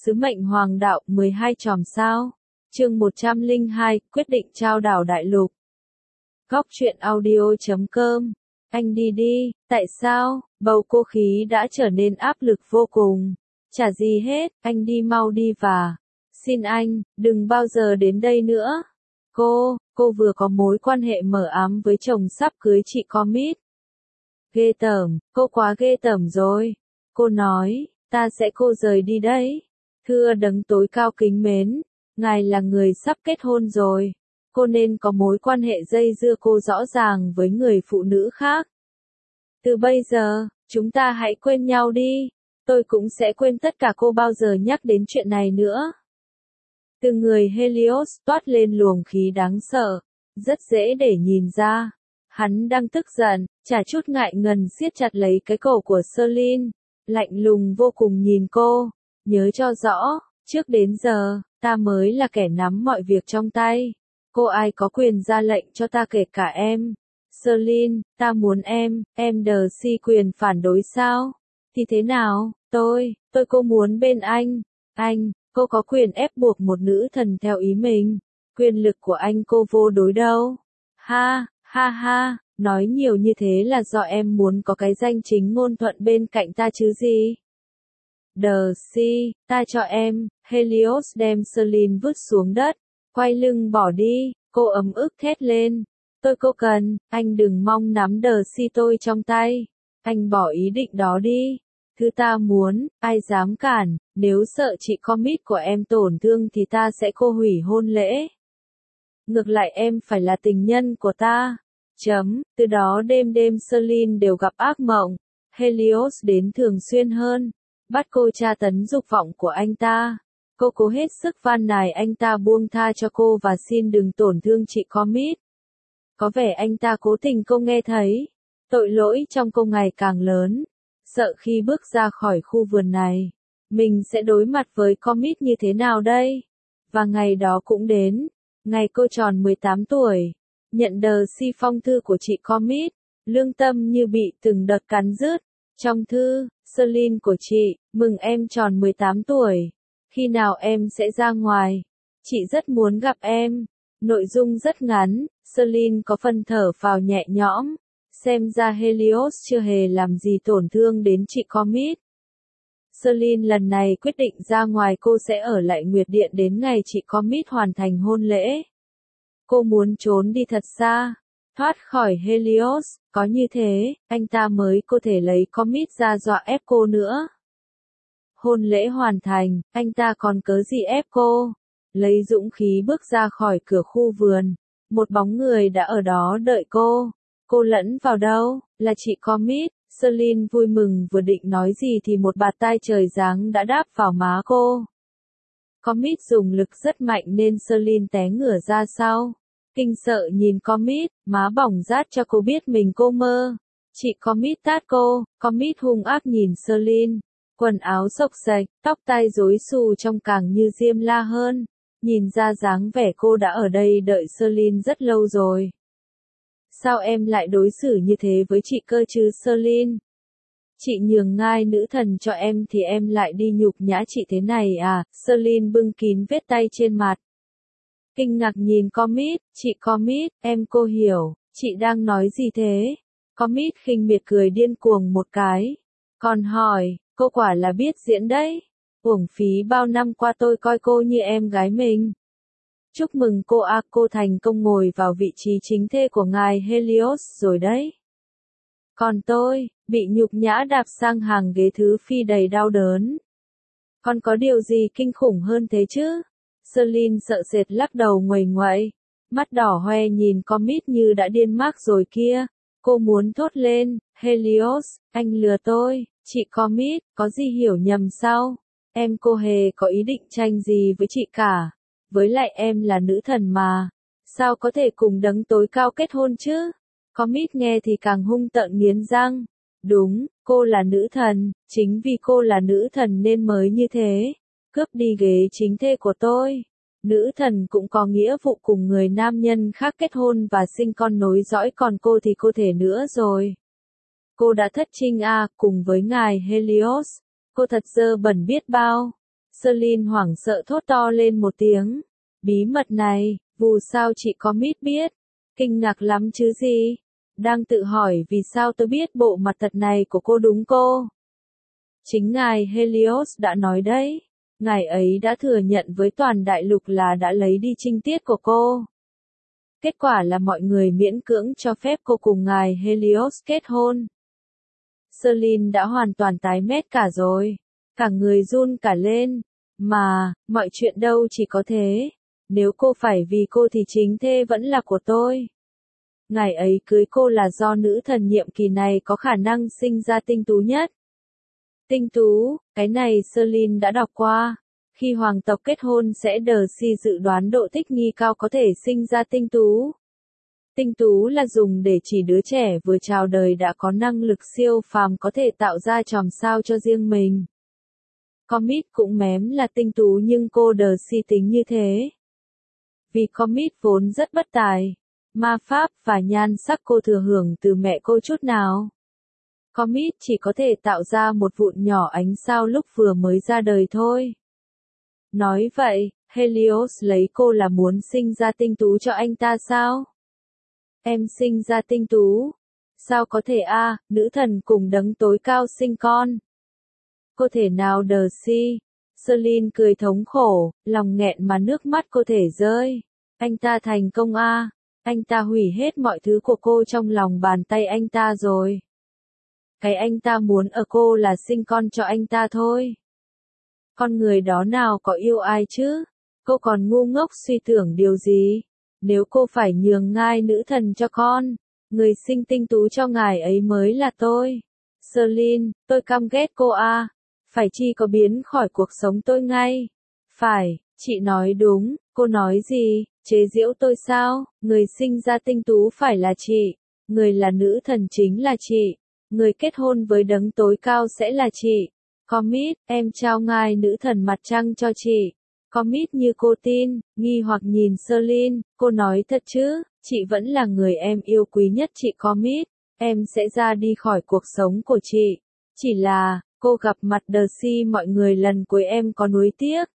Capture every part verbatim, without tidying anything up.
Sứ mệnh hoàng đạo mười hai chòm sao. Chương một trăm lẻ hai, quyết định trao đảo đại lục. Góc truyện audio chấm com. Anh đi đi, tại sao? Bầu cô khí đã trở nên áp lực vô cùng. Chả gì hết, anh đi mau đi và. Xin anh, đừng bao giờ đến đây nữa. Cô, cô vừa có mối quan hệ mờ ám với chồng sắp cưới chị Commit. Ghê tởm, cô quá ghê tởm rồi. Cô nói, ta sẽ cô rời đi đấy. Thưa đấng tối cao kính mến, ngài là người sắp kết hôn rồi. Cô nên có mối quan hệ dây dưa cô rõ ràng với người phụ nữ khác. Từ bây giờ, chúng ta hãy quên nhau đi. Tôi cũng sẽ quên tất cả cô bao giờ nhắc đến chuyện này nữa. Từ người Helios toát lên luồng khí đáng sợ, rất dễ để nhìn ra. Hắn đang tức giận, chả chút ngại ngần siết chặt lấy cái cổ của Celine, lạnh lùng vô cùng nhìn cô. Nhớ cho rõ, trước đến giờ, ta mới là kẻ nắm mọi việc trong tay. Cô ai có quyền ra lệnh cho ta kể cả em. Celine, ta muốn em, em đờ si quyền phản đối sao? Thì thế nào, tôi, tôi cô muốn bên anh. Anh, cô có quyền ép buộc một nữ thần theo ý mình. Quyền lực của anh cô vô đối đâu. Ha, ha ha, nói nhiều như thế là do em muốn có cái danh chính ngôn thuận bên cạnh ta chứ gì. Đờ si, ta cho em. Helios đem Celine vứt xuống đất, quay lưng bỏ đi. Cô ấm ức thét lên. Tôi cô cần, anh đừng mong nắm đờ si tôi trong tay. Anh bỏ ý định đó đi. Thứ ta muốn, ai dám cản, nếu sợ chị Commit của em tổn thương thì ta sẽ cô hủy hôn lễ. Ngược lại em phải là tình nhân của ta. Chấm, từ đó đêm đêm Celine đều gặp ác mộng. Helios đến thường xuyên hơn, bắt cô tra tấn dục vọng của anh ta. Cô cố hết sức van nài anh ta buông tha cho cô và xin đừng tổn thương chị Commit. Có vẻ anh ta cố tình cô nghe thấy. Tội lỗi trong cô ngày càng lớn. Sợ khi bước ra khỏi khu vườn này, mình sẽ đối mặt với Commit như thế nào đây? Và ngày đó cũng đến. Ngày cô tròn mười tám tuổi. Nhận đờ si phong thư của chị Commit. Lương tâm như bị từng đợt cắn rứt. Trong thư, Celine của chị, mừng em tròn mười tám tuổi. Khi nào em sẽ ra ngoài? Chị rất muốn gặp em. Nội dung rất ngắn, Celine có phần thở phào nhẹ nhõm. Xem ra Helios chưa hề làm gì tổn thương đến chị Commit. Celine lần này quyết định ra ngoài, cô sẽ ở lại Nguyệt Điện đến ngày chị Commit hoàn thành hôn lễ. Cô muốn trốn đi thật xa, thoát khỏi Helios, có như thế, anh ta mới có thể lấy Commit ra dọa ép cô nữa. Hôn lễ hoàn thành, anh ta còn cớ gì ép cô? Lấy dũng khí bước ra khỏi cửa khu vườn, một bóng người đã ở đó đợi cô. Cô lẫn vào đâu? Là chị Commit. Celine vui mừng vừa định nói gì thì một bạt tai trời giáng đã đáp vào má cô. Commit dùng lực rất mạnh nên Celine té ngửa ra sau. Kinh sợ nhìn Commit, má bỏng rát cho cô biết mình cô mơ. Chị Commit tát cô. Commit hung ác nhìn Celine. Quần áo xộc xệch, tóc tai rối xù trông càng như diêm la hơn. Nhìn ra dáng vẻ cô đã ở đây đợi Celine rất lâu rồi. Sao em lại đối xử như thế với chị cơ chứ Celine? Chị nhường ngai nữ thần cho em thì em lại đi nhục nhã chị thế này à? Celine bưng kín vết tay trên mặt. Kinh ngạc nhìn Commit, chị Commit, em cô hiểu, chị đang nói gì thế? Commit khinh miệt cười điên cuồng một cái. Còn hỏi, cô quả là biết diễn đấy. Uổng phí bao năm qua tôi coi cô như em gái mình. Chúc mừng cô a, cô thành công ngồi vào vị trí chính thê của ngài Helios rồi đấy. Còn tôi, bị nhục nhã đạp sang hàng ghế thứ phi đầy đau đớn. Còn có điều gì kinh khủng hơn thế chứ? Celine sợ sệt lắc đầu nguầy nguậy, mắt đỏ hoe nhìn Commit như đã điên mác rồi kia. Cô muốn thốt lên, Helios, anh lừa tôi. Chị Commit, có gì hiểu nhầm sao? Em cô hề có ý định tranh gì với chị cả. Với lại em là nữ thần mà. Sao có thể cùng đấng tối cao kết hôn chứ? Commit nghe thì càng hung tợn nghiến răng. Đúng, cô là nữ thần. Chính vì cô là nữ thần nên mới như thế. Cướp đi ghế chính thê của tôi. Nữ thần cũng có nghĩa vụ cùng người nam nhân khác kết hôn và sinh con nối dõi, còn cô thì cô thể nữa rồi. Cô đã thất trinh à, cùng với ngài Helios. Cô thật dơ bẩn biết bao. Celine hoảng sợ thốt to lên một tiếng. Bí mật này, vù sao chị Commit biết? Kinh ngạc lắm chứ gì? Đang tự hỏi vì sao tôi biết bộ mặt thật này của cô đúng cô? Chính ngài Helios đã nói đấy. Ngài ấy đã thừa nhận với toàn đại lục là đã lấy đi trinh tiết của cô. Kết quả là mọi người miễn cưỡng cho phép cô cùng ngài Helios kết hôn. Celine đã hoàn toàn tái mét cả rồi. Cả người run cả lên. Mà, mọi chuyện đâu chỉ có thế. Nếu cô phải vì cô thì chính thê vẫn là của tôi. Ngài ấy cưới cô là do nữ thần nhiệm kỳ này có khả năng sinh ra tinh tú nhất. Tinh tú, cái này Celine đã đọc qua. Khi hoàng tộc kết hôn sẽ đờ si dự đoán độ thích nghi cao có thể sinh ra tinh tú. Tinh tú là dùng để chỉ đứa trẻ vừa chào đời đã có năng lực siêu phàm có thể tạo ra chòm sao cho riêng mình. Commit cũng mém là tinh tú nhưng cô đờ si tính như thế. Vì Commit vốn rất bất tài. Ma pháp và nhan sắc cô thừa hưởng từ mẹ cô chút nào. Commit chỉ có thể tạo ra một vụn nhỏ ánh sao lúc vừa mới ra đời thôi. Nói vậy, Helios lấy cô là muốn sinh ra tinh tú cho anh ta sao? Em sinh ra tinh tú? Sao có thể a, à, nữ thần cùng đấng tối cao sinh con? Cô thể nào đờ si? Celine cười thống khổ, lòng nghẹn mà nước mắt cô thể rơi. Anh ta thành công a, à. Anh ta hủy hết mọi thứ của cô trong lòng bàn tay anh ta rồi. Cái anh ta muốn ở cô là sinh con cho anh ta thôi. Con người đó nào có yêu ai chứ? Cô còn ngu ngốc suy tưởng điều gì? Nếu cô phải nhường ngai nữ thần cho con, người sinh tinh tú cho ngài ấy mới là tôi. Celine, tôi căm ghét cô a. À. Phải chi có biến khỏi cuộc sống tôi ngay. Phải, chị nói đúng, cô nói gì? Chế giễu tôi sao? Người sinh ra tinh tú phải là chị. Người là nữ thần chính là chị. Người kết hôn với đấng tối cao sẽ là chị. Commit, em trao ngài nữ thần mặt trăng cho chị. Commit như cô tin, nghi hoặc nhìn Celine, cô nói thật chứ, chị vẫn là người em yêu quý nhất chị Commit, em sẽ ra đi khỏi cuộc sống của chị. Chỉ là, cô gặp mặt Darcy mọi người lần cuối em có nuối tiếc.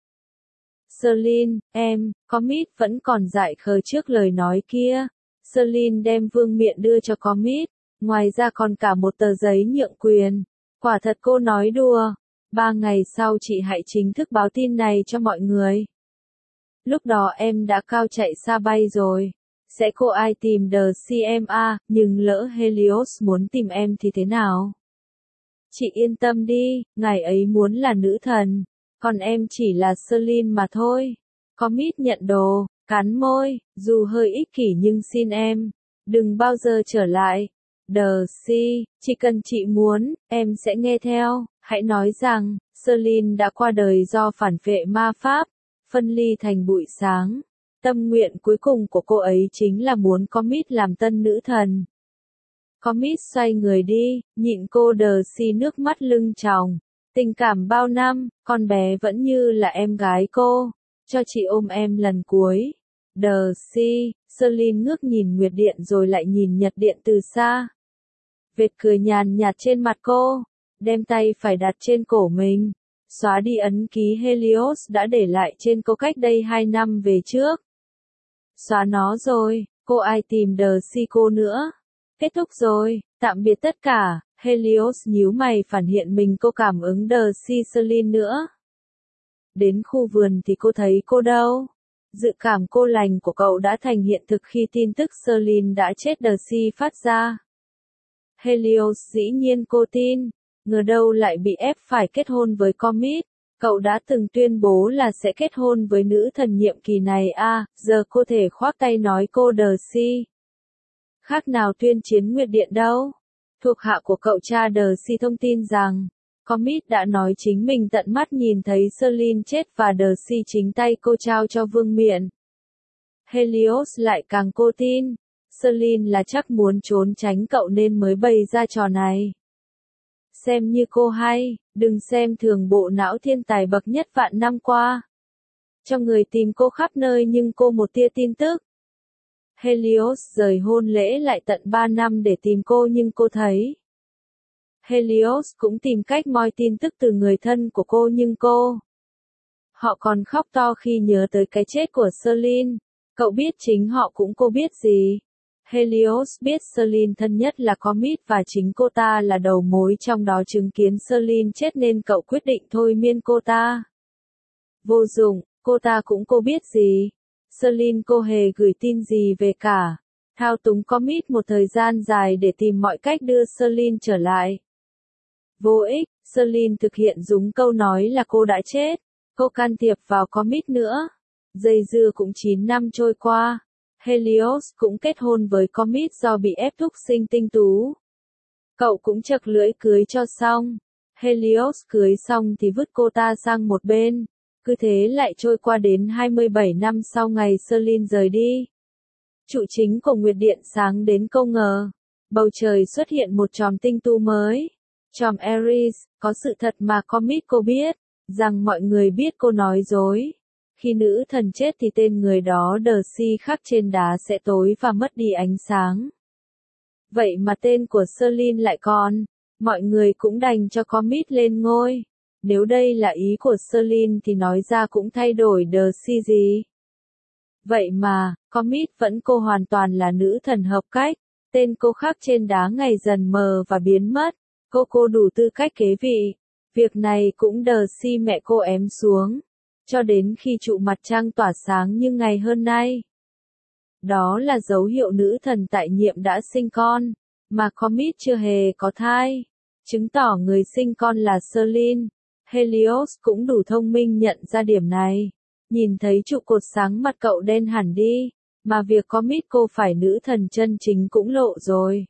Celine, em, Commit vẫn còn dại khờ trước lời nói kia. Celine đem vương miện đưa cho Commit, ngoài ra còn cả một tờ giấy nhượng quyền. Quả thật cô nói đùa. Ba ngày sau chị hãy chính thức báo tin này cho mọi người. Lúc đó em đã cao chạy xa bay rồi. Sẽ cô ai tìm đờ xê em a, nhưng lỡ Helios muốn tìm em thì thế nào? Chị yên tâm đi, ngài ấy muốn là nữ thần. Còn em chỉ là Celine mà thôi. Commit nhận đồ, cắn môi, dù hơi ích kỷ nhưng xin em. Đừng bao giờ trở lại. Đờ si, chỉ cần chị muốn, em sẽ nghe theo. Hãy nói rằng, Celine đã qua đời do phản vệ ma pháp, phân ly thành bụi sáng. Tâm nguyện cuối cùng của cô ấy chính là muốn Commit làm tân nữ thần. Commit xoay người đi, nhịn cô đờ si nước mắt lưng tròng. Tình cảm bao năm, con bé vẫn như là em gái cô. Cho chị ôm em lần cuối. Đờ si, Celine ngước nhìn Nguyệt Điện rồi lại nhìn Nhật Điện từ xa. Vệt cười nhàn nhạt trên mặt cô, đem tay phải đặt trên cổ mình, xóa đi ấn ký Helios đã để lại trên cô cách đây hai năm về trước. Xóa nó rồi, cô ai tìm đờ si cô nữa. Kết thúc rồi, tạm biệt tất cả, Helios nhíu mày phản hiện mình cô cảm ứng đờ si Celine nữa. Đến khu vườn thì cô thấy cô đâu. Dự cảm cô lành của cậu đã thành hiện thực khi tin tức Celine đã chết đờ si phát ra. Helios dĩ nhiên cô tin, ngờ đâu lại bị ép phải kết hôn với Commit. Cậu đã từng tuyên bố là sẽ kết hôn với nữ thần nhiệm kỳ này a, à, giờ cô thể khoác tay nói cô đờ si. Khác nào tuyên chiến Nguyệt Điện đâu. Thuộc hạ của cậu cha đờ si thông tin rằng, Commit đã nói chính mình tận mắt nhìn thấy Celine chết và đờ si chính tay cô trao cho vương miện. Helios lại càng cô tin. Celine là chắc muốn trốn tránh cậu nên mới bày ra trò này. Xem như cô hay, đừng xem thường bộ não thiên tài bậc nhất vạn năm qua. Cho người tìm cô khắp nơi nhưng cô một tia tin tức. Helios rời hôn lễ lại tận ba năm để tìm cô nhưng cô thấy. Helios cũng tìm cách moi tin tức từ người thân của cô nhưng cô Họ còn khóc to khi nhớ tới cái chết của Celine. Cậu biết chính họ cũng cô biết gì? Helios biết Celine thân nhất là Commit và chính cô ta là đầu mối trong đó chứng kiến Celine chết nên cậu quyết định thôi miên cô ta. Vô dụng, cô ta cũng cô biết gì? Celine cô hề gửi tin gì về cả. Thao túng Commit một thời gian dài để tìm mọi cách đưa Celine trở lại. Vô ích, Celine thực hiện đúng câu nói là cô đã chết. Cô can thiệp vào Commit nữa. Dây dưa cũng chín năm trôi qua. Helios cũng kết hôn với Commit do bị ép thúc sinh tinh tú. Cậu cũng chật lưỡi cưới cho xong. Helios cưới xong thì vứt cô ta sang một bên. Cứ thế lại trôi qua đến hai mươi bảy năm sau ngày Celine rời đi. Trụ chính của Nguyệt Điện sáng đến không ngờ. Bầu trời xuất hiện một chòm tinh tu mới. Chòm Aries, có sự thật mà Commit cô biết, rằng mọi người biết cô nói dối. Khi nữ thần chết thì tên người đó Darcy khắc trên đá sẽ tối và mất đi ánh sáng. Vậy mà tên của Celine lại còn, mọi người cũng đành cho Commit lên ngôi. Nếu đây là ý của Celine thì nói ra cũng thay đổi Darcy gì. Vậy mà, Commit vẫn cô hoàn toàn là nữ thần hợp cách. Tên cô khắc trên đá ngày dần mờ và biến mất. Cô cô đủ tư cách kế vị. Việc này cũng Darcy mẹ cô ém xuống. Cho đến khi trụ mặt trăng tỏa sáng như ngày hôm nay. Đó là dấu hiệu nữ thần tại nhiệm đã sinh con, mà Commit chưa hề có thai. Chứng tỏ người sinh con là Celine. Helios cũng đủ thông minh nhận ra điểm này. Nhìn thấy trụ cột sáng mặt cậu đen hẳn đi, mà việc Commit cô phải nữ thần chân chính cũng lộ rồi.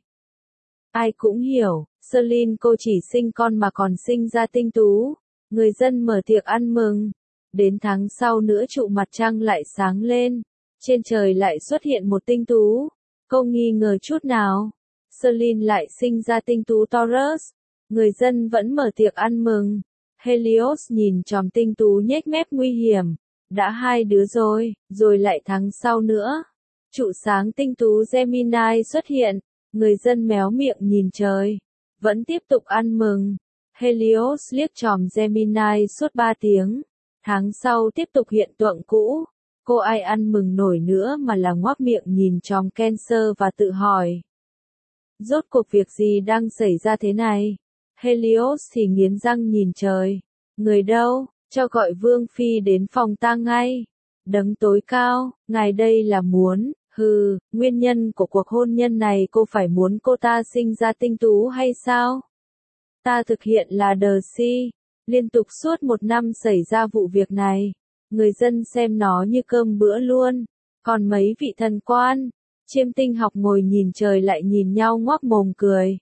Ai cũng hiểu, Celine cô chỉ sinh con mà còn sinh ra tinh tú. Người dân mở tiệc ăn mừng. Đến tháng sau nữa trụ mặt trăng lại sáng lên. Trên trời lại xuất hiện một tinh tú. Không nghi ngờ chút nào. Celine lại sinh ra tinh tú Taurus. Người dân vẫn mở tiệc ăn mừng. Helios nhìn chòm tinh tú nhếch mép nguy hiểm. Đã hai đứa rồi, rồi lại tháng sau nữa. Trụ sáng tinh tú Gemini xuất hiện. Người dân méo miệng nhìn trời. Vẫn tiếp tục ăn mừng. Helios liếc chòm Gemini suốt ba tiếng. Tháng sau tiếp tục hiện tượng cũ. Cô ai ăn mừng nổi nữa mà là ngoác miệng nhìn chòm Cancer và tự hỏi. Rốt cuộc việc gì đang xảy ra thế này? Helios thì nghiến răng nhìn trời. Người đâu? Cho gọi Vương Phi đến phòng tang ngay. Đấng tối cao, ngài đây là muốn, hừ, nguyên nhân của cuộc hôn nhân này cô phải muốn cô ta sinh ra tinh tú hay sao? Ta thực hiện là Darcy. Liên tục suốt một năm xảy ra vụ việc này. Người dân xem nó như cơm bữa luôn. Còn mấy vị thần quan, chiêm tinh học ngồi nhìn trời lại nhìn nhau ngoác mồm cười.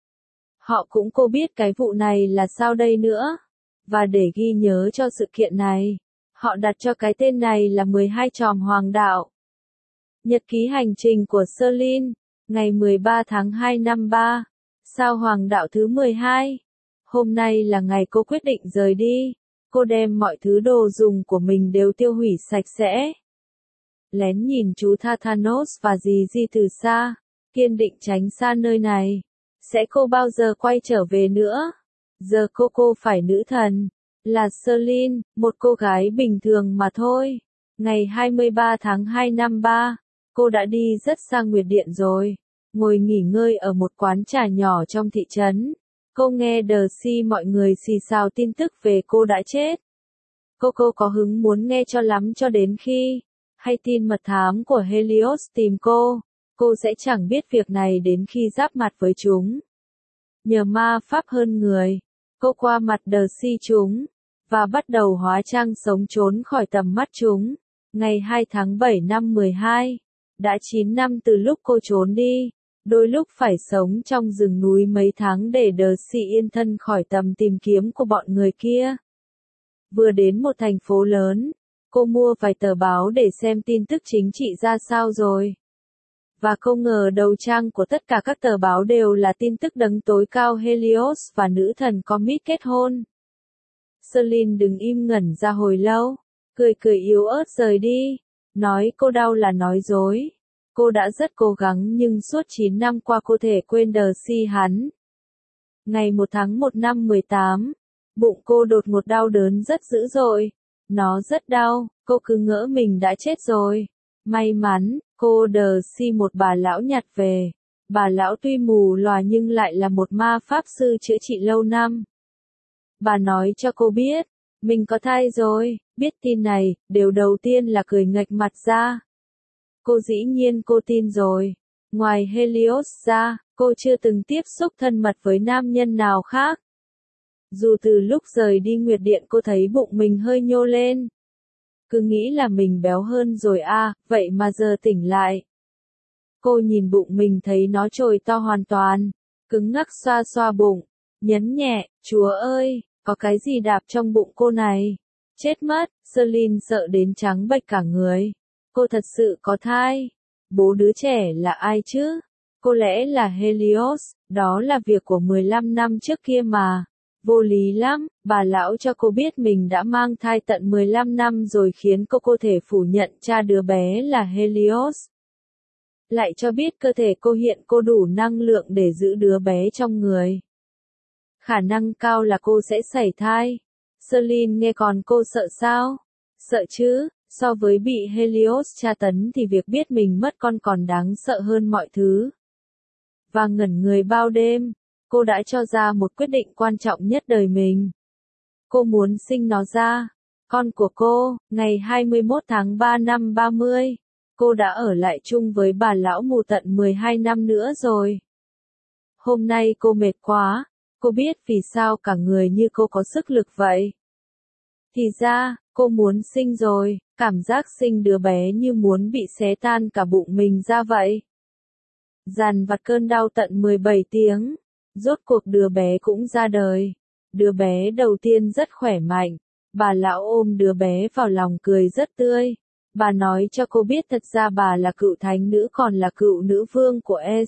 Họ cũng cô biết cái vụ này là sao đây nữa. Và để ghi nhớ cho sự kiện này, họ đặt cho cái tên này là mười hai chòm hoàng đạo. Nhật ký hành trình của Celine, ngày mười ba tháng hai năm ba, sao hoàng đạo thứ mười hai. Hôm nay là ngày cô quyết định rời đi. Cô đem mọi thứ đồ dùng của mình đều tiêu hủy sạch sẽ. Lén nhìn chú Thanos và dì Di từ xa, kiên định tránh xa nơi này. Sẽ cô bao giờ quay trở về nữa? Giờ cô cô phải nữ thần. Là Celine, một cô gái bình thường mà thôi. Ngày hai mươi ba tháng hai năm ba, cô đã đi rất xa Nguyệt Điện rồi. Ngồi nghỉ ngơi ở một quán trà nhỏ trong thị trấn. Cô nghe Darcy mọi người xì xào tin tức về cô đã chết. Cô cô có hứng muốn nghe cho lắm cho đến khi hay tin mật thám của Helios tìm cô. Cô sẽ chẳng biết việc này đến khi giáp mặt với chúng. Nhờ ma pháp hơn người, cô qua mặt Darcy chúng, và bắt đầu hóa trang sống trốn khỏi tầm mắt chúng. Ngày hai tháng bảy năm mười hai, đã chín năm từ lúc cô trốn đi. Đôi lúc phải sống trong rừng núi mấy tháng để Darcy yên thân khỏi tầm tìm kiếm của bọn người kia. Vừa đến một thành phố lớn, cô mua vài tờ báo để xem tin tức chính trị ra sao rồi. Và không ngờ đầu trang của tất cả các tờ báo đều là tin tức đấng tối cao Helios và nữ thần Commit kết hôn. Celine đứng im ngẩn ra hồi lâu, cười cười yếu ớt rời đi, nói cô đau là nói dối. Cô đã rất cố gắng nhưng suốt chín năm qua cô thể quên Darcy hắn. Ngày một tháng một năm mười tám, bụng cô đột ngột đau đớn rất dữ dội. Nó rất đau, cô cứ ngỡ mình đã chết rồi. May mắn, cô đờ si một bà lão nhặt về. Bà lão tuy mù lòa nhưng lại là một ma pháp sư chữa trị lâu năm. Bà nói cho cô biết, mình có thai rồi, biết tin này, điều đầu tiên là cười nghệch mặt ra. Cô dĩ nhiên cô tin rồi. Ngoài Helios ra, cô chưa từng tiếp xúc thân mật với nam nhân nào khác. Dù từ lúc rời đi Nguyệt Điện cô thấy bụng mình hơi nhô lên. Cứ nghĩ là mình béo hơn rồi à, vậy mà giờ tỉnh lại. Cô nhìn bụng mình thấy nó trồi to hoàn toàn, cứng ngắc xoa xoa bụng, nhấn nhẹ, Chúa ơi, có cái gì đạp trong bụng cô này? Chết mất, Celine sợ đến trắng bệch cả người. Cô thật sự có thai. Bố đứa trẻ là ai chứ? Có lẽ là Helios, đó là việc của mười lăm năm trước kia mà. Vô lý lắm, bà lão cho cô biết mình đã mang thai tận mười lăm năm rồi khiến cô có thể phủ nhận cha đứa bé là Helios. Lại cho biết cơ thể cô hiện cô đủ năng lượng để giữ đứa bé trong người. Khả năng cao là cô sẽ sảy thai. Celine nghe còn cô sợ sao? Sợ chứ, so với bị Helios tra tấn thì việc biết mình mất con còn đáng sợ hơn mọi thứ. Và ngẩn người bao đêm, cô đã cho ra một quyết định quan trọng nhất đời mình. Cô muốn sinh nó ra. Con của cô, ngày hai mươi mốt tháng ba năm ba mươi. Cô đã ở lại chung với bà lão mù tận mười hai năm nữa rồi. Hôm nay cô mệt quá. Cô biết vì sao cả người như cô có sức lực vậy. Thì ra, cô muốn sinh rồi, cảm giác sinh đứa bé như muốn bị xé tan cả bụng mình ra vậy. Dằn vặt cơn đau tận mười bảy tiếng, rốt cuộc đứa bé cũng ra đời. Đứa bé đầu tiên rất khỏe mạnh, bà lão ôm đứa bé vào lòng cười rất tươi. Bà nói cho cô biết thật ra bà là cựu thánh nữ còn là cựu nữ vương của Es.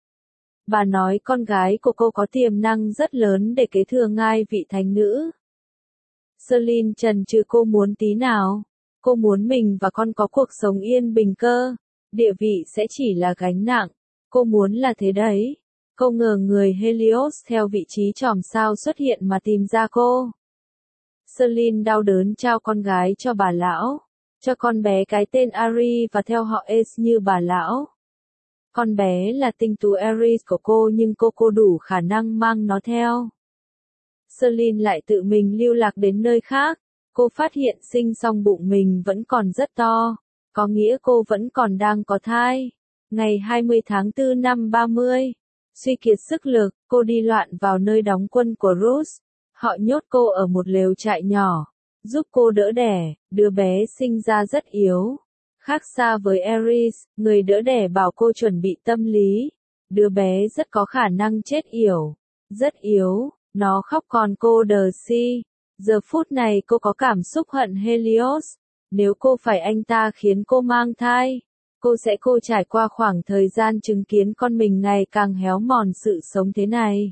Bà nói con gái của cô có tiềm năng rất lớn để kế thừa ngai vị thánh nữ. Celine chần chừ cô muốn tí nào. Cô muốn mình và con có cuộc sống yên bình cơ. Địa vị sẽ chỉ là gánh nặng. Cô muốn là thế đấy. Cô ngờ người Helios theo vị trí chòm sao xuất hiện mà tìm ra cô. Celine đau đớn trao con gái cho bà lão. Cho con bé cái tên Ari và theo họ Es như bà lão. Con bé là tinh tú Aries của cô nhưng cô cô đủ khả năng mang nó theo. Celine lại tự mình lưu lạc đến nơi khác. Cô phát hiện sinh xong bụng mình vẫn còn rất to. Có nghĩa cô vẫn còn đang có thai. Ngày hai mươi tháng tư năm ba mươi. Suy kiệt sức lực, cô đi loạn vào nơi đóng quân của Rus. Họ nhốt cô ở một lều trại nhỏ. Giúp cô đỡ đẻ, đứa bé sinh ra rất yếu. Khác xa với Aries, người đỡ đẻ bảo cô chuẩn bị tâm lý. Đứa bé rất có khả năng chết yểu. Rất yếu, nó khóc còn cô đờ si. Giờ phút này cô có cảm xúc hận Helios. Nếu cô phải anh ta khiến cô mang thai, cô sẽ cô trải qua khoảng thời gian chứng kiến con mình ngày càng héo mòn sự sống thế này.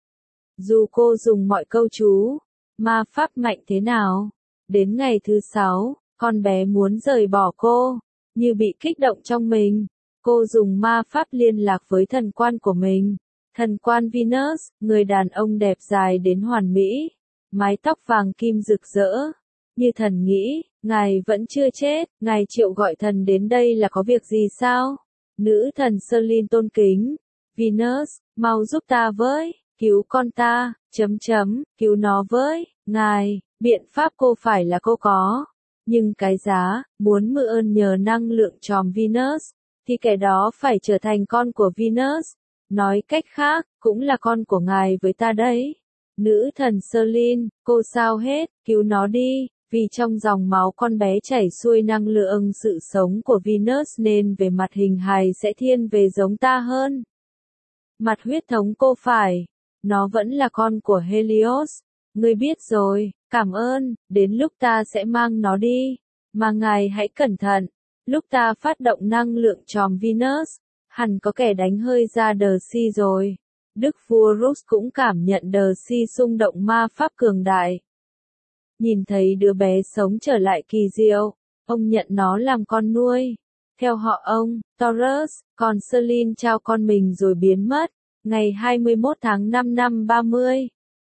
Dù cô dùng mọi câu chú, ma pháp mạnh thế nào, đến ngày thứ sáu, con bé muốn rời bỏ cô, như bị kích động trong mình. Cô dùng ma pháp liên lạc với thần quan của mình, thần quan Venus, người đàn ông đẹp dài đến hoàn mỹ, mái tóc vàng kim rực rỡ. Như thần nghĩ, ngài vẫn chưa chết, ngài triệu gọi thần đến đây là có việc gì sao? Nữ thần Celine tôn kính, Venus, mau giúp ta với, cứu con ta, chấm chấm, cứu nó với, ngài, biện pháp cô phải là cô có. Nhưng cái giá, muốn mượn ơn nhờ năng lượng chòm Venus, thì kẻ đó phải trở thành con của Venus. Nói cách khác, cũng là con của ngài với ta đấy. Nữ thần Celine, cô sao hết, cứu nó đi, vì trong dòng máu con bé chảy xuôi năng lượng sự sống của Venus nên về mặt hình hài sẽ thiên về giống ta hơn. Mặt huyết thống cô phải, nó vẫn là con của Helios. Ngươi biết rồi, cảm ơn, đến lúc ta sẽ mang nó đi. Mà ngài hãy cẩn thận, lúc ta phát động năng lượng chòm Venus, hẳn có kẻ đánh hơi ra đờ si rồi. Đức vua Rus cũng cảm nhận đờ si xung động ma pháp cường đại. Nhìn thấy đứa bé sống trở lại kỳ diệu, ông nhận nó làm con nuôi. Theo họ ông, Taurus, còn Celine trao con mình rồi biến mất. Ngày hai mươi mốt tháng năm năm ba mươi,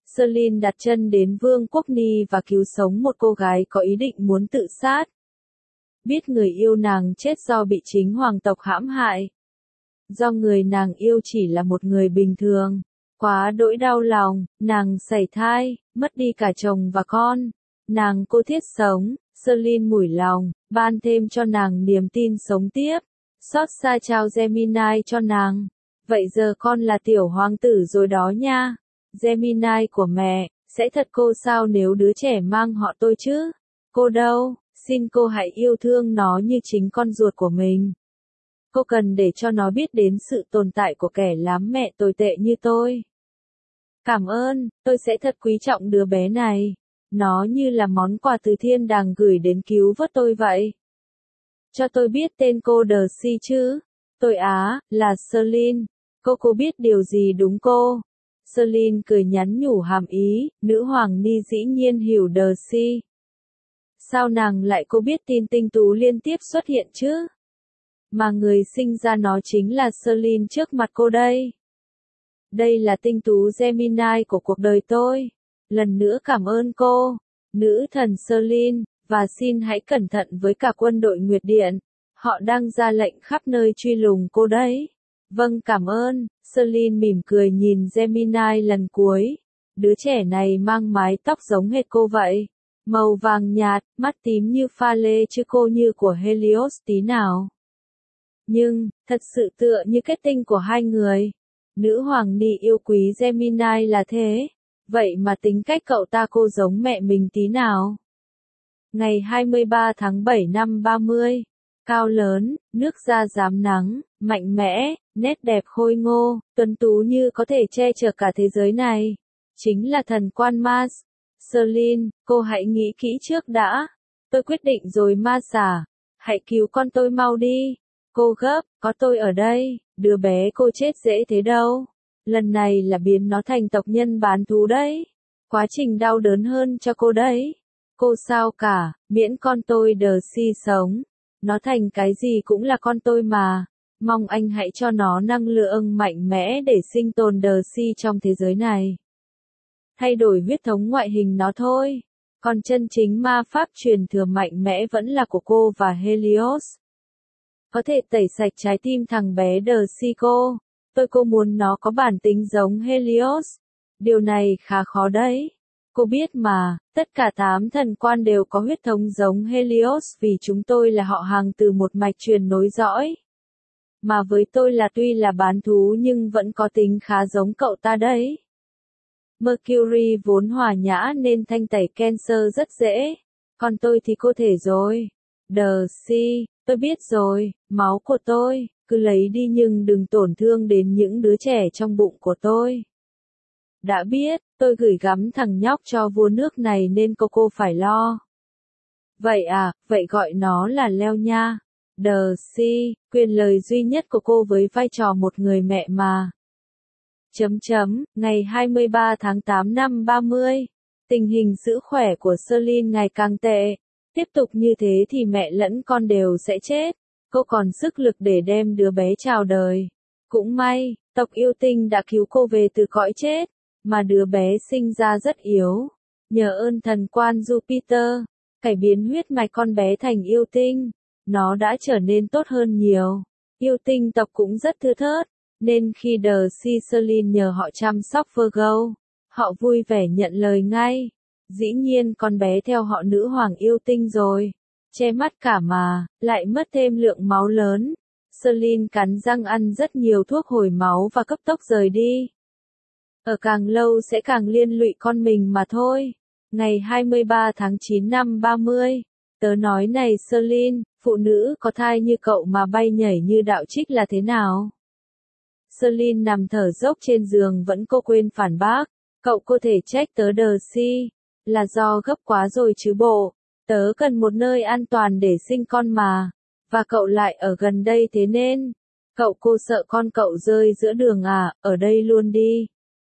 Celine đặt chân đến Vương quốc Ni và cứu sống một cô gái có ý định muốn tự sát. Biết người yêu nàng chết do bị chính hoàng tộc hãm hại. Do người nàng yêu chỉ là một người bình thường. Quá đỗi đau lòng, nàng sảy thai, mất đi cả chồng và con. Nàng cô thiết sống, Celine mủi lòng, ban thêm cho nàng niềm tin sống tiếp. Xót xa trao Gemini cho nàng. Vậy giờ con là tiểu hoàng tử rồi đó nha. Gemini của mẹ, sẽ thật cô sao nếu đứa trẻ mang họ tôi chứ? Cô đâu, xin cô hãy yêu thương nó như chính con ruột của mình. Cô cần để cho nó biết đến sự tồn tại của kẻ lám mẹ tồi tệ như tôi. Cảm ơn, tôi sẽ thật quý trọng đứa bé này. Nó như là món quà từ thiên đàng gửi đến cứu vớt tôi vậy. Cho tôi biết tên cô Darcy chứ. Tôi á, là Celine. Cô cô biết điều gì đúng cô? Celine cười nhắn nhủ hàm ý, nữ hoàng Ni dĩ nhiên hiểu Darcy. Sao nàng lại cô biết tin tinh tú liên tiếp xuất hiện chứ? Mà người sinh ra nó chính là Celine trước mặt cô đây. Đây là tinh tú Gemini của cuộc đời tôi. Lần nữa cảm ơn cô, nữ thần Celine, và xin hãy cẩn thận với cả quân đội Nguyệt Điện. Họ đang ra lệnh khắp nơi truy lùng cô đấy. Vâng cảm ơn, Celine mỉm cười nhìn Gemini lần cuối. Đứa trẻ này mang mái tóc giống hệt cô vậy. Màu vàng nhạt, mắt tím như pha lê chứ cô như của Helios tí nào. Nhưng, thật sự tựa như kết tinh của hai người. Nữ hoàng Ni yêu quý Gemini là thế. Vậy mà tính cách cậu ta cô giống mẹ mình tí nào. Ngày hai mươi ba tháng bảy năm ba mươi. Cao lớn, nước da rám nắng, mạnh mẽ, nét đẹp khôi ngô, tuấn tú như có thể che chở cả thế giới này. Chính là thần quan Mars. Celine, cô hãy nghĩ kỹ trước đã. Tôi quyết định rồi ma xà. Hãy cứu con tôi mau đi. Cô gấp, có tôi ở đây, đứa bé cô chết dễ thế đâu. Lần này là biến nó thành tộc nhân bán thú đấy. Quá trình đau đớn hơn cho cô đấy. Cô sao cả, miễn con tôi Darcy sống. Nó thành cái gì cũng là con tôi mà. Mong anh hãy cho nó năng lượng mạnh mẽ để sinh tồn Darcy trong thế giới này. Thay đổi huyết thống ngoại hình nó thôi. Còn chân chính ma pháp truyền thừa mạnh mẽ vẫn là của cô và Helios. Có thể tẩy sạch trái tim thằng bé Darcy cô. Tôi cô muốn nó có bản tính giống Helios. Điều này khá khó đấy. Cô biết mà, tất cả tám thần quan đều có huyết thống giống Helios vì chúng tôi là họ hàng từ một mạch truyền nối dõi. Mà với tôi là tuy là bán thú nhưng vẫn có tính khá giống cậu ta đấy. Mercury vốn hòa nhã nên thanh tẩy Cancer rất dễ. Còn tôi thì cô thể rồi. Darcy, tôi biết rồi, máu của tôi, cứ lấy đi nhưng đừng tổn thương đến những đứa trẻ trong bụng của tôi. Đã biết, tôi gửi gắm thằng nhóc cho vua nước này nên cô cô phải lo. Vậy à, vậy gọi nó là Leo nha. Darcy, quyền lời duy nhất của cô với vai trò một người mẹ mà. Chấm chấm, ngày hai mươi ba tháng tám năm ba mươi. Tình hình sức khỏe của Celine ngày càng tệ. Tiếp tục như thế thì mẹ lẫn con đều sẽ chết. Cô còn sức lực để đem đứa bé chào đời. Cũng may, tộc yêu tinh đã cứu cô về từ cõi chết. Mà đứa bé sinh ra rất yếu. Nhờ ơn thần quan Jupiter, cải biến huyết mạch con bé thành yêu tinh. Nó đã trở nên tốt hơn nhiều. Yêu tinh tộc cũng rất thưa thớt. Nên khi Darcy Celine nhờ họ chăm sóc Virgo, họ vui vẻ nhận lời ngay. Dĩ nhiên con bé theo họ nữ hoàng yêu tinh rồi. Che mắt cả mà, lại mất thêm lượng máu lớn. Celine cắn răng ăn rất nhiều thuốc hồi máu và cấp tốc rời đi. Ở càng lâu sẽ càng liên lụy con mình mà thôi. Ngày hai mươi ba tháng chín năm ba mươi. Tớ nói này Celine, phụ nữ có thai như cậu mà bay nhảy như đạo trích là thế nào? Celine nằm thở dốc trên giường vẫn cô quên phản bác. Cậu có thể trách tớ Darcy. Là do gấp quá rồi chứ bộ. Tớ cần một nơi an toàn để sinh con mà. Và cậu lại ở gần đây thế nên. Cậu cô sợ con cậu rơi giữa đường à, ở đây luôn đi.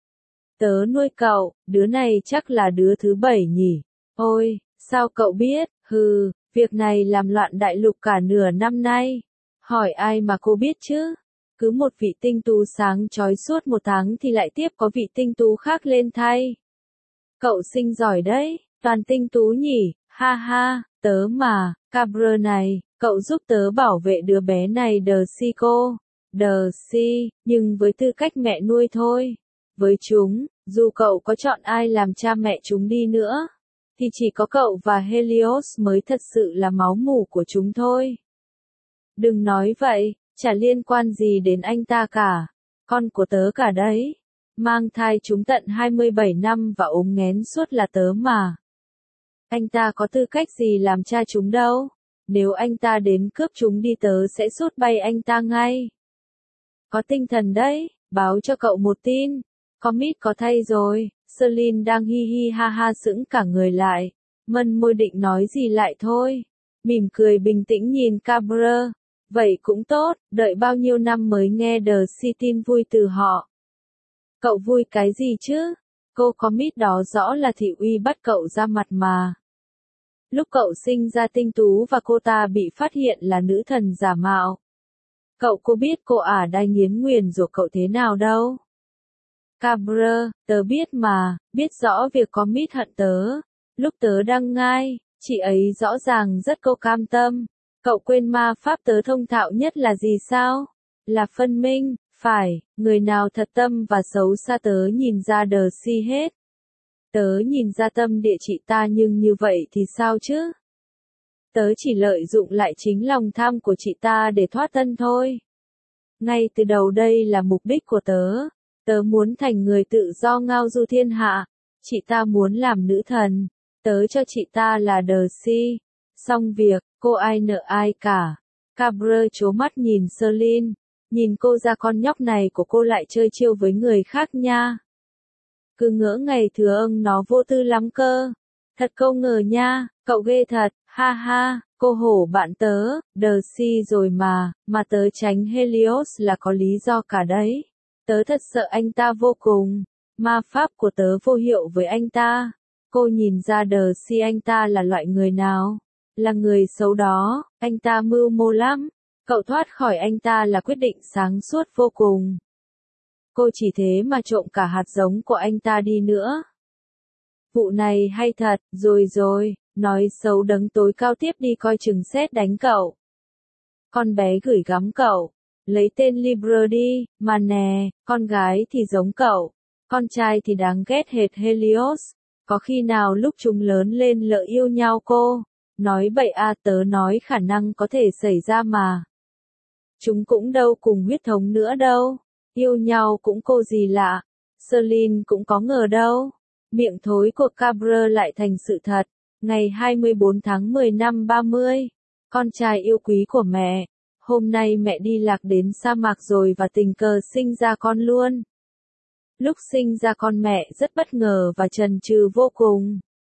Tớ nuôi cậu, đứa này chắc là đứa thứ bảy nhỉ. Ôi, sao cậu biết, hừ, việc này làm loạn đại lục cả nửa năm nay. Hỏi ai mà cô biết chứ? Cứ một vị tinh tú sáng chói suốt một tháng thì lại tiếp có vị tinh tú khác lên thay. Cậu xinh giỏi đấy, toàn tinh tú nhỉ, ha ha, tớ mà, Cabra này, cậu giúp tớ bảo vệ đứa bé này đờ si cô, đờ si, nhưng với tư cách mẹ nuôi thôi. Với chúng, dù cậu có chọn ai làm cha mẹ chúng đi nữa, thì chỉ có cậu và Helios mới thật sự là máu mủ của chúng thôi. Đừng nói vậy, chả liên quan gì đến anh ta cả, con của tớ cả đấy. Mang thai chúng tận hai mươi bảy năm và ốm nghén suốt là tớ mà. Anh ta có tư cách gì làm cha chúng đâu. Nếu anh ta đến cướp chúng đi tớ sẽ sút bay anh ta ngay. Có tinh thần đấy, báo cho cậu một tin. Commit có thay rồi. Celine đang hi hi ha ha sững cả người lại. Mân môi định nói gì lại thôi. Mỉm cười bình tĩnh nhìn Cabra. Vậy cũng tốt, đợi bao nhiêu năm mới nghe The Si tin vui từ họ. Cậu vui cái gì chứ? Cô Commit đó rõ là thị uy bắt cậu ra mặt mà. Lúc cậu sinh ra tinh tú và cô ta bị phát hiện là nữ thần giả mạo. Cậu có biết cô ả đai nghiến nguyền rủa cậu thế nào đâu? Cabra, tớ biết mà, biết rõ việc Commit hận tớ. Lúc tớ đang ngai, chị ấy rõ ràng rất cô cam tâm. Cậu quên ma pháp tớ thông thạo nhất là gì sao? Là phân minh, phải, người nào thật tâm và xấu xa tớ nhìn ra đờ si hết. Tớ nhìn ra tâm địa chị ta nhưng như vậy thì sao chứ? Tớ chỉ lợi dụng lại chính lòng tham của chị ta để thoát thân thôi. Ngay từ đầu đây là mục đích của tớ. Tớ muốn thành người tự do ngao du thiên hạ. Chị ta muốn làm nữ thần. Tớ cho chị ta là đờ si. Xong việc, cô ai nợ ai cả. Cabra trố mắt nhìn Celine. Nhìn cô ra con nhóc này của cô lại chơi chiêu với người khác nha. Cứ ngỡ ngày thừa ưng nó vô tư lắm cơ. Thật câu ngờ nha, cậu ghê thật, ha ha, cô hổ bạn tớ, đờ si rồi mà, mà tớ tránh Helios là có lý do cả đấy. Tớ thật sợ anh ta vô cùng, ma pháp của tớ vô hiệu với anh ta. Cô nhìn ra đờ si anh ta là loại người nào? Là người xấu đó, anh ta mưu mô lắm. Cậu thoát khỏi anh ta là quyết định sáng suốt vô cùng. Cô chỉ thế mà trộm cả hạt giống của anh ta đi nữa. Vụ này hay thật, rồi rồi, nói xấu đấng tối cao tiếp đi coi chừng sét đánh cậu. Con bé gửi gắm cậu, lấy tên Libre đi, mà nè, con gái thì giống cậu, con trai thì đáng ghét hệt Helios. Có khi nào lúc chúng lớn lên lỡ yêu nhau cô? Nói bậy à, tớ nói khả năng có thể xảy ra mà. Chúng cũng đâu cùng huyết thống nữa đâu. Yêu nhau cũng cô gì lạ. Celine cũng có ngờ đâu. Miệng thối của Cabra lại thành sự thật. Ngày hai mươi bốn tháng mười năm ba mươi. Con trai yêu quý của mẹ. Hôm nay mẹ đi lạc đến sa mạc rồi và tình cờ sinh ra con luôn. Lúc sinh ra con mẹ rất bất ngờ và chần chừ vô cùng.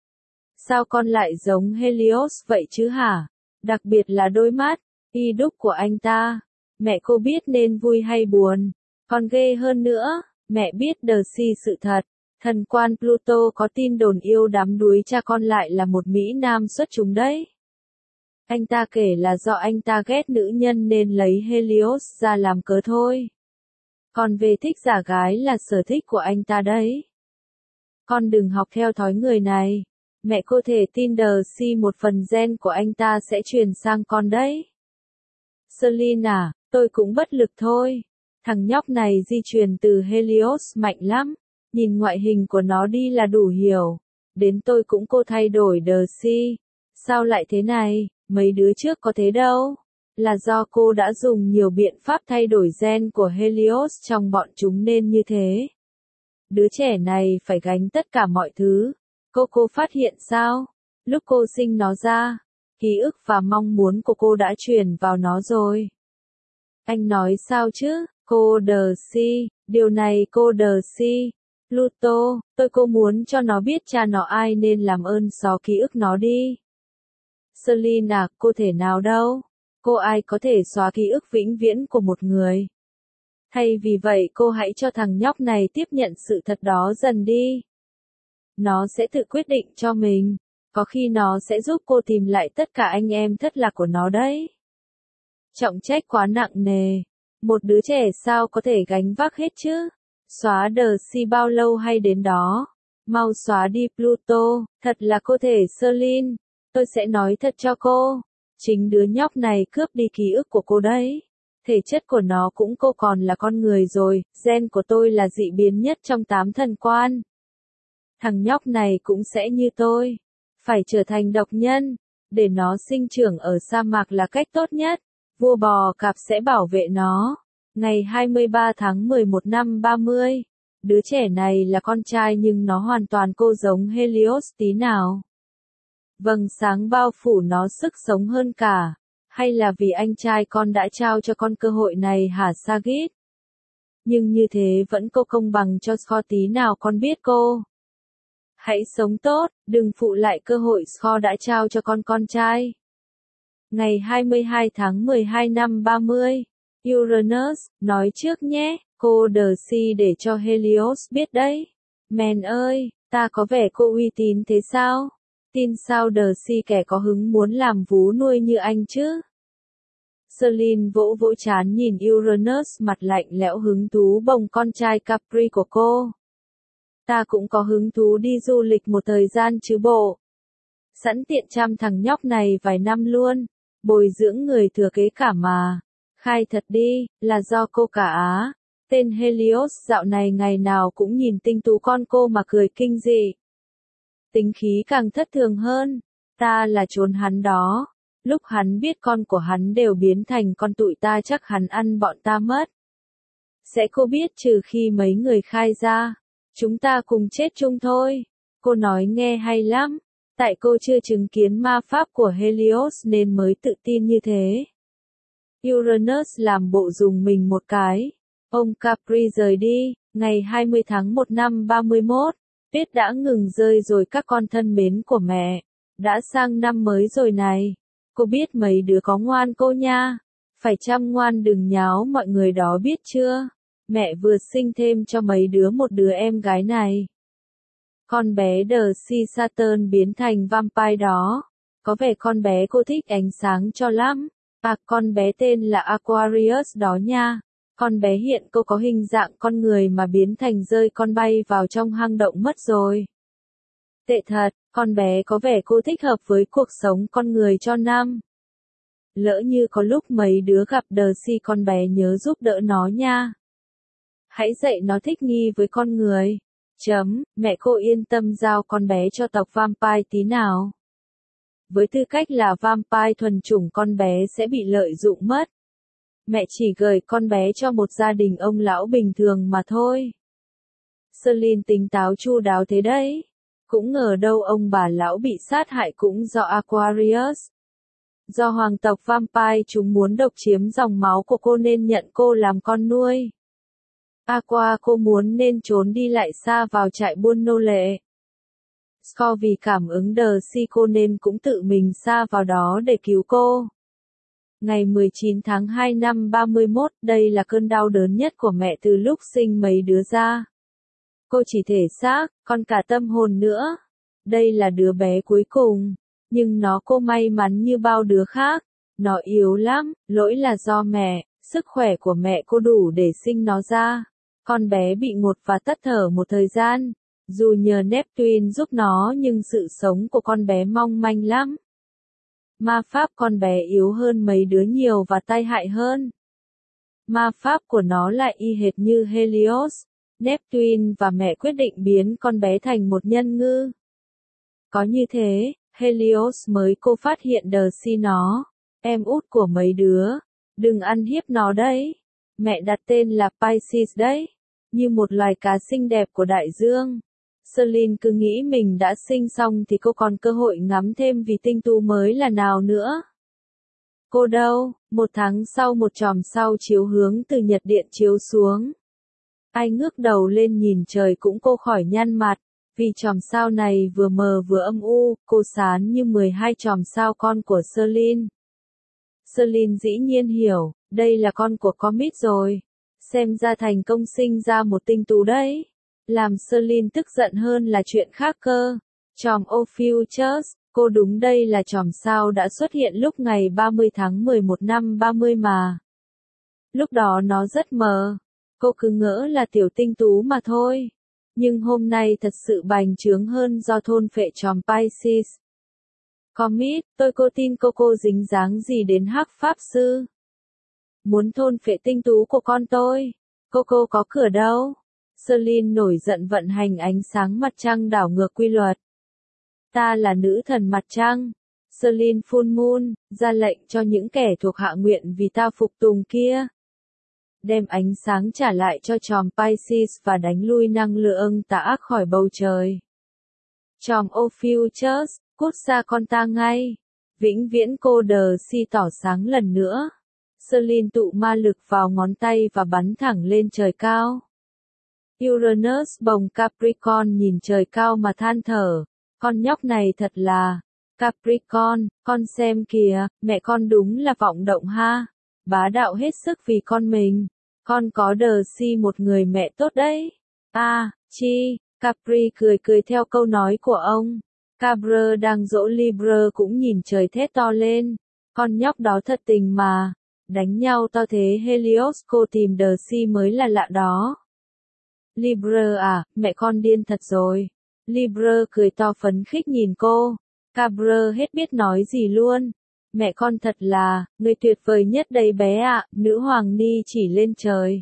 Sao con lại giống Helios vậy chứ hả? Đặc biệt là đôi mắt, y đúc của anh ta. Mẹ cô biết nên vui hay buồn. Còn ghê hơn nữa, mẹ biết đờ si sự thật. Thần quan Pluto có tin đồn yêu đắm đuối cha con lại là một Mỹ Nam xuất chúng đấy. Anh ta kể là do anh ta ghét nữ nhân nên lấy Helios ra làm cớ thôi. Còn về thích giả gái là sở thích của anh ta đấy. Con đừng học theo thói người này. Mẹ cô thể tin đờ si một phần gen của anh ta sẽ truyền sang con đấy. Celine à, tôi cũng bất lực thôi. Thằng nhóc này di truyền từ Helios mạnh lắm. Nhìn ngoại hình của nó đi là đủ hiểu. Đến tôi cũng cô thay đổi đờ si. Sao lại thế này, mấy đứa trước có thế đâu. Là do cô đã dùng nhiều biện pháp thay đổi gen của Helios trong bọn chúng nên như thế. Đứa trẻ này phải gánh tất cả mọi thứ. Cô cô phát hiện sao? Lúc cô sinh nó ra, ký ức và mong muốn của cô đã truyền vào nó rồi. Anh nói sao chứ? Cô đờ si, điều này cô đờ si. Pluto, tôi cô muốn cho nó biết cha nó ai nên làm ơn xóa ký ức nó đi. Celine à, cô thể nào đâu? Cô ai có thể xóa ký ức vĩnh viễn của một người? Thay vì vậy cô hãy cho thằng nhóc này tiếp nhận sự thật đó dần đi. Nó sẽ tự quyết định cho mình. Có khi nó sẽ giúp cô tìm lại tất cả anh em thất lạc của nó đấy. Trọng trách quá nặng nề. Một đứa trẻ sao có thể gánh vác hết chứ? Xóa đờ si bao lâu hay đến đó? Mau xóa đi Pluto, thật là cô thể Celine. Tôi sẽ nói thật cho cô. Chính đứa nhóc này cướp đi ký ức của cô đấy. Thể chất của nó cũng cô còn là con người rồi, gen của tôi là dị biến nhất trong tám thần quan. Thằng nhóc này cũng sẽ như tôi. Phải trở thành độc nhân. Để nó sinh trưởng ở sa mạc là cách tốt nhất. Vua bò cạp sẽ bảo vệ nó. Ngày hai mươi ba tháng mười một năm ba mươi. Đứa trẻ này là con trai nhưng nó hoàn toàn cô giống Helios tí nào. Vầng sáng bao phủ nó sức sống hơn cả. Hay là vì anh trai con đã trao cho con cơ hội này hả Sagit? Nhưng như thế vẫn cô công bằng cho Scott tí nào con biết cô. Hãy sống tốt, đừng phụ lại cơ hội Scott đã trao cho con con trai. Ngày hai mươi hai tháng mười hai năm ba mươi. Uranus, nói trước nhé, cô Darcy để cho Helios biết đấy. Men ơi, ta có vẻ cô uy tín thế sao? Tin sao Darcy kẻ có hứng muốn làm vú nuôi như anh chứ? Celine vỗ vỗ trán nhìn Uranus mặt lạnh lẽo hứng thú bồng con trai Capri của cô. Ta cũng có hứng thú đi du lịch một thời gian chứ bộ. Sẵn tiện chăm thằng nhóc này vài năm luôn. Bồi dưỡng người thừa kế cả mà. Khai thật đi, là do cô cả á. Tên Helios dạo này ngày nào cũng nhìn tinh tú con cô mà cười kinh dị. Tính khí càng thất thường hơn. Ta là trốn hắn đó. Lúc hắn biết con của hắn đều biến thành con tụi ta chắc hắn ăn bọn ta mất. Sẽ cô biết trừ khi mấy người khai ra. Chúng ta cùng chết chung thôi. Cô nói nghe hay lắm. Tại cô chưa chứng kiến ma pháp của Helios nên mới tự tin như thế. Uranus làm bộ dùng mình một cái. Ông Capri rời đi. Ngày hai mươi tháng một năm ba mươi mốt. Tuyết đã ngừng rơi rồi các con thân mến của mẹ. Đã sang năm mới rồi này. Cô biết mấy đứa có ngoan cô nha. Phải chăm ngoan đừng nháo mọi người đó biết chưa. Mẹ vừa sinh thêm cho mấy đứa một đứa em gái này. Con bé Darcy Saturn biến thành vampire đó. Có vẻ con bé cô thích ánh sáng cho lắm. À con bé tên là Aquarius đó nha. Con bé hiện cô có hình dạng con người mà biến thành rơi con bay vào trong hang động mất rồi. Tệ thật, con bé có vẻ cô thích hợp với cuộc sống con người cho năm. Lỡ như có lúc mấy đứa gặp Darcy con bé nhớ giúp đỡ nó nha. Hãy dạy nó thích nghi với con người. Chấm, mẹ cô yên tâm giao con bé cho tộc vampire tí nào. Với tư cách là vampire thuần chủng con bé sẽ bị lợi dụng mất. Mẹ chỉ gửi con bé cho một gia đình ông lão bình thường mà thôi. Celine tính táo chu đáo thế đấy. Cũng ngờ đâu ông bà lão bị sát hại cũng do Aquarius. Do hoàng tộc vampire chúng muốn độc chiếm dòng máu của cô nên nhận cô làm con nuôi. Aqua cô muốn nên trốn đi lại xa vào trại buôn nô lệ. Scott vì cảm ứng Darcy cô nên cũng tự mình sa vào đó để cứu cô. Ngày mười chín tháng hai năm ba mươi mốt, đây là cơn đau đớn nhất của mẹ từ lúc sinh mấy đứa ra. Cô chỉ thể xác, còn cả tâm hồn nữa. Đây là đứa bé cuối cùng. Nhưng nó cô may mắn như bao đứa khác. Nó yếu lắm, lỗi là do mẹ, sức khỏe của mẹ cô đủ để sinh nó ra. Con bé bị ngột và tắt thở một thời gian. Dù nhờ Neptune giúp nó nhưng sự sống của con bé mong manh lắm. Ma pháp con bé yếu hơn mấy đứa nhiều và tai hại hơn. Ma pháp của nó lại y hệt như Helios. Neptune và mẹ quyết định biến con bé thành một nhân ngư. Có như thế, Helios mới cô phát hiện Darcy nó. Em út của mấy đứa. Đừng ăn hiếp nó đấy. Mẹ đặt tên là Pisces đấy. Như một loài cá xinh đẹp của đại dương. Celine cứ nghĩ mình đã sinh xong thì cô còn cơ hội ngắm thêm vì tinh tú mới là nào nữa. Cô đâu, một tháng sau một chòm sao chiếu hướng từ nhật điện chiếu xuống. Ai ngước đầu lên nhìn trời cũng cô khỏi nhăn mặt, vì chòm sao này vừa mờ vừa âm u, cô sán như mười hai chòm sao con của Celine. Celine dĩ nhiên hiểu, đây là con của Comet rồi. Xem ra thành công sinh ra một tinh tú đấy. Làm Celine tức giận hơn là chuyện khác cơ. Chòm Ophiuchus, cô đúng đây là chòm sao đã xuất hiện lúc ngày ba mươi tháng mười một năm ba mươi mà. Lúc đó nó rất mờ. Cô cứ ngỡ là tiểu tinh tú mà thôi. nhưng hôm nay thật sự bành trướng hơn do thôn phệ chòm Pisces. Commit, tôi cô tin cô cô dính dáng gì đến hắc pháp sư. Muốn thôn phệ tinh tú của con tôi. Cô cô có cửa đâu. Celine nổi giận vận hành ánh sáng mặt trăng đảo ngược quy luật. Ta là nữ thần mặt trăng. Celine Full Moon, ra lệnh cho những kẻ thuộc hạ nguyện vì ta phục tùng kia. Đem ánh sáng trả lại cho chòm Pisces và đánh lui năng lượng tà ác khỏi bầu trời. Chòm Ophiuchus, cút xa con ta ngay. Vĩnh viễn cô đờ si tỏ sáng lần nữa. Celine tụ ma lực vào ngón tay và bắn thẳng lên trời cao. Uranus bồng Capricorn nhìn trời cao mà than thở. Con nhóc này thật là... Capricorn, con xem kìa, mẹ con đúng là vọng động ha. Bá đạo hết sức vì con mình. Con có đờ si một người mẹ tốt đấy. À, chi, Capri cười cười theo câu nói của ông. Cabre đang dỗ Libre cũng nhìn trời thét to lên. Con nhóc đó thật tình mà. Đánh nhau to thế Helios cô tìm đờ si mới là lạ đó. Libre à, mẹ con điên thật rồi. Libre cười to phấn khích nhìn cô. Cabre hết biết nói gì luôn. Mẹ con thật là, người tuyệt vời nhất đây bé ạ, nữ hoàng ni chỉ lên trời.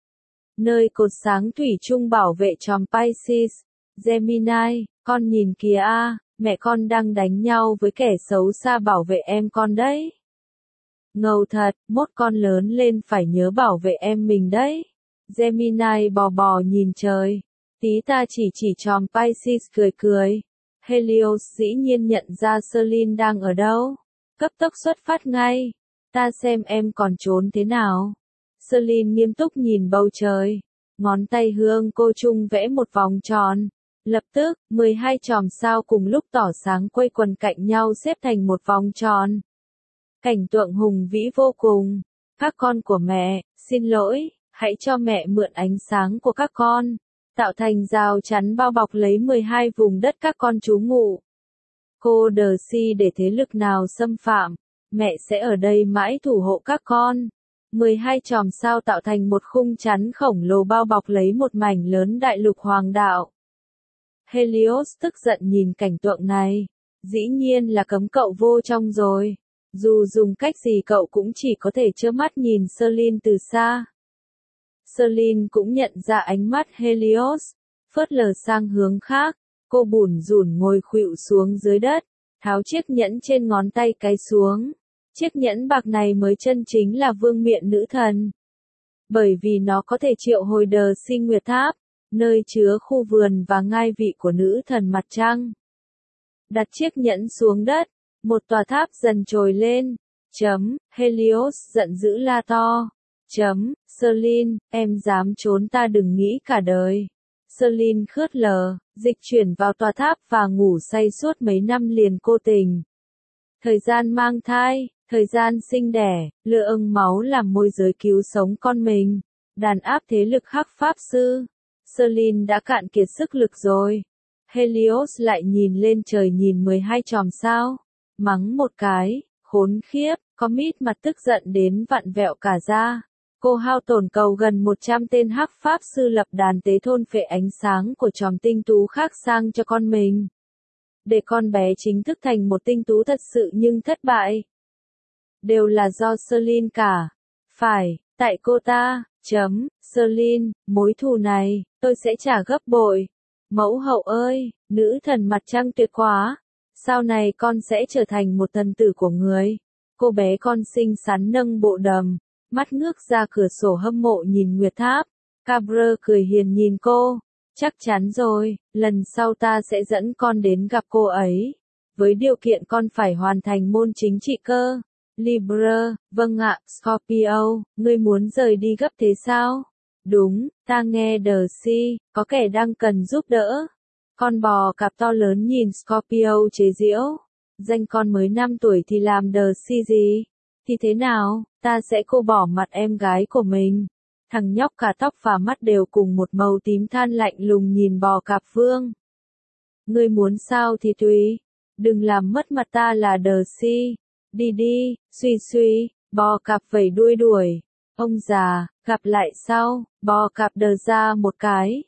Nơi cột sáng thủy chung bảo vệ chòm Pisces, Gemini, con nhìn kìa a, mẹ con đang đánh nhau với kẻ xấu xa bảo vệ em con đấy. Ngầu thật, mốt con lớn lên phải nhớ bảo vệ em mình đấy. Gemini bò bò nhìn trời. Tí ta chỉ chỉ chòm Pisces cười cười. Helios dĩ nhiên nhận ra Celine đang ở đâu. Cấp tốc xuất phát ngay. Ta xem em còn trốn thế nào. Celine nghiêm túc nhìn bầu trời. Ngón tay hương cô chung vẽ một vòng tròn. Lập tức, mười hai chòm sao cùng lúc tỏ sáng quây quần cạnh nhau xếp thành một vòng tròn. Cảnh tượng hùng vĩ vô cùng. Các con của mẹ, xin lỗi, hãy cho mẹ mượn ánh sáng của các con. Tạo thành rào chắn bao bọc lấy mười hai vùng đất các con trú ngụ. Cô đờ si để thế lực nào xâm phạm, mẹ sẽ ở đây mãi thủ hộ các con. mười hai chòm sao tạo thành một khung chắn khổng lồ bao bọc lấy một mảnh lớn đại lục hoàng đạo. Helios tức giận nhìn cảnh tượng này. Dĩ nhiên là cấm cậu vô trong rồi. Dù dùng cách gì cậu cũng chỉ có thể trơ mắt nhìn Celine từ xa. Celine cũng nhận ra ánh mắt Helios, phớt lờ sang hướng khác, cô bủn rủn ngồi khuỵu xuống dưới đất, tháo chiếc nhẫn trên ngón tay cái xuống. Chiếc nhẫn bạc này mới chân chính là vương miện nữ thần. Bởi vì nó có thể triệu hồi đờ si nguyệt tháp, nơi chứa khu vườn và ngai vị của nữ thần mặt trăng. Đặt chiếc nhẫn xuống đất, một tòa tháp dần trồi lên. Chấm, Helios giận dữ la to. Chấm, Celine, em dám trốn ta đừng nghĩ cả đời. Celine khướt lờ, dịch chuyển vào tòa tháp và ngủ say suốt mấy năm liền cô tình. Thời gian mang thai, thời gian sinh đẻ, lựa ưng máu làm môi giới cứu sống con mình. Đàn áp thế lực hắc pháp sư. Celine đã cạn kiệt sức lực rồi. Helios lại nhìn lên trời nhìn mười hai chòm sao. Mắng một cái, khốn khiếp, Commit mặt tức giận đến vặn vẹo cả da. Cô hao tổn cầu gần một trăm tên hắc pháp sư lập đàn tế thôn phệ ánh sáng của chòm tinh tú khác sang cho con mình. Để con bé chính thức thành một tinh tú thật sự nhưng thất bại. Đều là do Celine cả. Phải, tại cô ta, chấm, Celine, mối thù này, tôi sẽ trả gấp bội. Mẫu hậu ơi, nữ thần mặt trăng tuyệt quá. Sau này con sẽ trở thành một thần tử của người. Cô bé con xinh xắn nâng bộ đầm. Mắt ngước ra cửa sổ hâm mộ nhìn nguyệt tháp. Cabre cười hiền nhìn cô. Chắc chắn rồi, lần sau ta sẽ dẫn con đến gặp cô ấy. Với điều kiện con phải hoàn thành môn chính trị cơ. Libra, vâng ạ, Scorpio, ngươi muốn rời đi gấp thế sao? Đúng, ta nghe đờ si, có kẻ đang cần giúp đỡ. Con bò cạp to lớn nhìn Scorpio chế giễu. Danh con mới năm tuổi thì làm đờ si gì? Thì thế nào, ta sẽ cô bỏ mặt em gái của mình. Thằng nhóc cả tóc và mắt đều cùng một màu tím than lạnh lùng nhìn bò cạp vương. Ngươi muốn sao thì tùy. Đừng làm mất mặt ta là đờ si. Đi đi, suy suy, bò cạp vẩy đuôi đuổi. Ông già, gặp lại sau, bò cạp đờ ra một cái.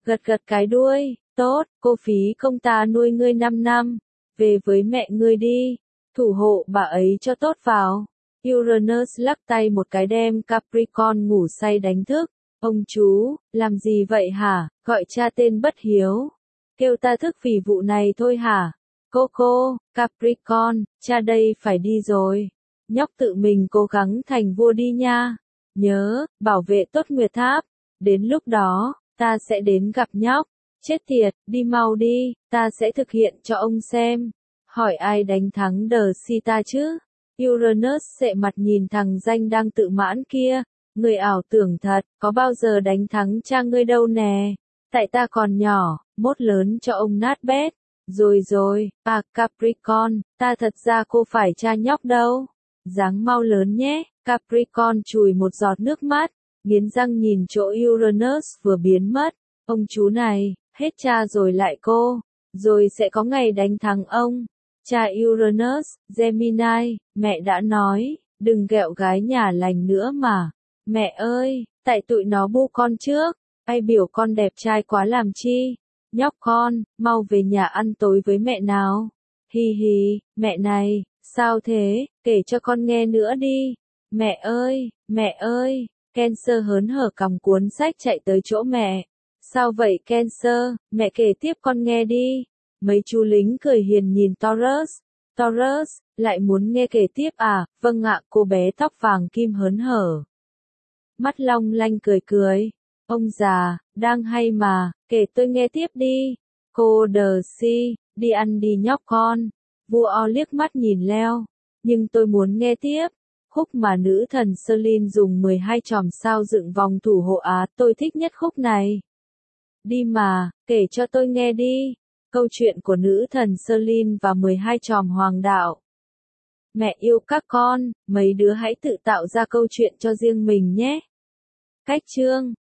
Gật gật cái đuôi, tốt, cô phí công ta nuôi ngươi năm năm, về với mẹ ngươi đi, thủ hộ bà ấy cho tốt vào. Uranus lắc tay một cái đem Capricorn ngủ say đánh thức. Ông chú, làm gì vậy hả, gọi cha tên bất hiếu. Kêu ta thức vì vụ này thôi hả? Cô cô, Capricorn, cha đây phải đi rồi. Nhóc tự mình cố gắng thành vua đi nha. Nhớ, bảo vệ tốt Nguyệt Tháp. Đến lúc đó, ta sẽ đến gặp nhóc. Chết tiệt, đi mau đi, ta sẽ thực hiện cho ông xem. Hỏi ai đánh thắng đờ si ta chứ? Uranus sệ mặt nhìn thằng danh đang tự mãn kia. Người ảo tưởng thật, có bao giờ đánh thắng cha ngươi đâu nè. Tại ta còn nhỏ, mốt lớn cho ông nát bét. Rồi rồi, à Capricorn, ta thật ra cô phải cha nhóc đâu. Dáng mau lớn nhé, Capricorn chùi một giọt nước mắt, nghiến răng nhìn chỗ Uranus vừa biến mất. Ông chú này, hết cha rồi lại cô, rồi sẽ có ngày đánh thắng ông. Cha Uranus, Gemini, mẹ đã nói, đừng ghẹo gái nhà lành nữa mà. Mẹ ơi, tại tụi nó bu con trước, ai biểu con đẹp trai quá làm chi. Nhóc con, mau về nhà ăn tối với mẹ nào. Hi hi, mẹ này, sao thế, kể cho con nghe nữa đi. Mẹ ơi, mẹ ơi, Cancer hớn hở cầm cuốn sách chạy tới chỗ mẹ. Sao vậy Cancer, mẹ kể tiếp con nghe đi. Mấy chú lính cười hiền nhìn Taurus. Taurus, lại muốn nghe kể tiếp à, vâng ạ, cô bé tóc vàng kim hớn hở. Mắt long lanh cười cười. Ông già, đang hay mà, kể tôi nghe tiếp đi. Cô đờ si, đi ăn đi nhóc con. Vua O liếc mắt nhìn Leo. Nhưng tôi muốn nghe tiếp. Khúc mà nữ thần Selin dùng mười hai chòm sao dựng vòng thủ hộ Á, tôi thích nhất khúc này. Đi mà, kể cho tôi nghe đi. Câu chuyện của nữ thần Selin và mười hai chòm hoàng đạo. Mẹ yêu các con, mấy đứa hãy tự tạo ra câu chuyện cho riêng mình nhé. Cách chương